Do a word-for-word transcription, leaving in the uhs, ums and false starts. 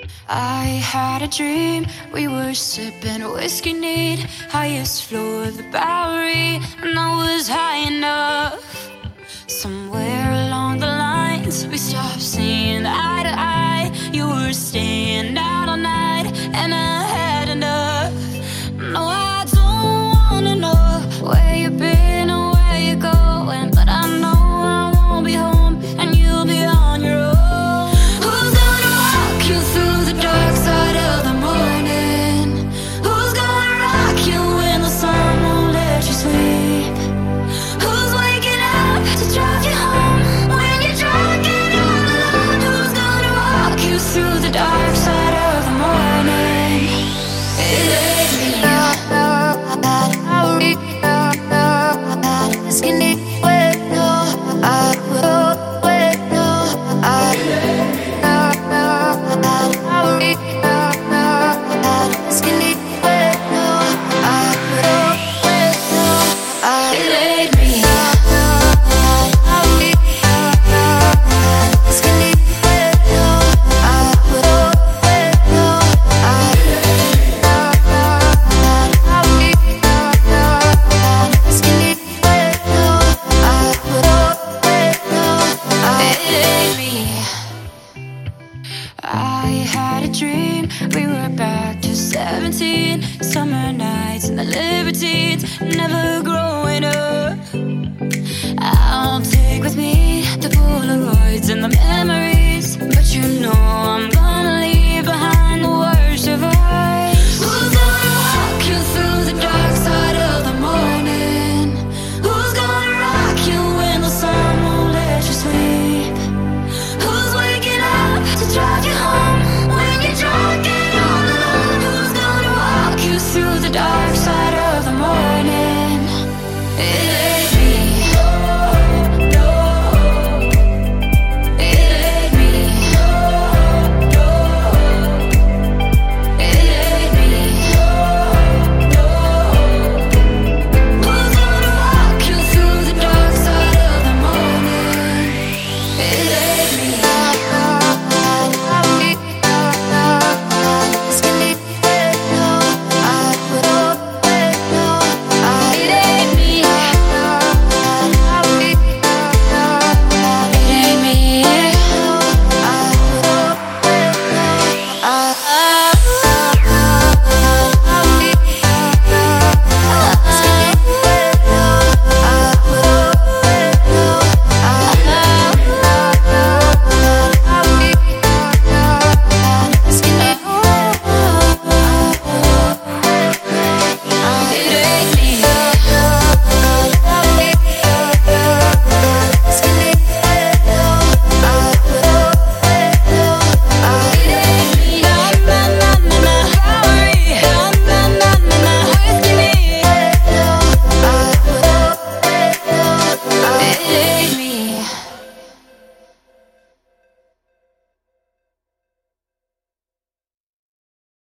I had a dream, we were sipping whiskey neat, highest floor of the Bowery, and I was high enough. Somewhere along the lines, we stopped seeing eye to eye. You were staying out all night, and I had enough. No, I don't wanna know where you've been or where you're going, but I know I won't be home, and you'll be on your own. Who's gonna walk you through the dark side of the morning? Who's gonna rock you when the sun won't let you sleep? Who's waking up to drive you home when you're drunk and all alone? Who's gonna walk you through the dark side of the morning? It ain't me. I had a dream, we were back to seventeen, summer nights and the libertines never grow